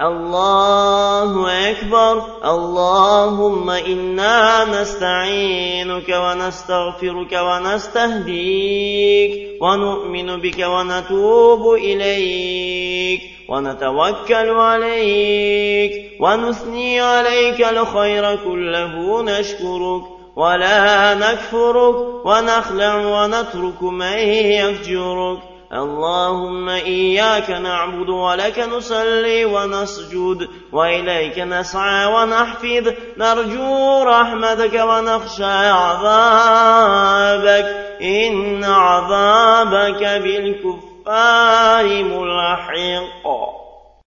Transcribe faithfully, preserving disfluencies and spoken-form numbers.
الله أكبر. اللهم إنا نستعينك ونستغفرك ونستهديك ونؤمن بك ونتوب إليك ونتوكل عليك ونثني عليك الخير كله، نشكرك ولا نكفرك ونخلع ونترك من يفجرك. اللهم إياك نعبد ولك نصلي ونسجد وإليك نسعى ونحفظ، نرجو رحمتك ونخشى عذابك، إن عذابك بالكفار ملحق.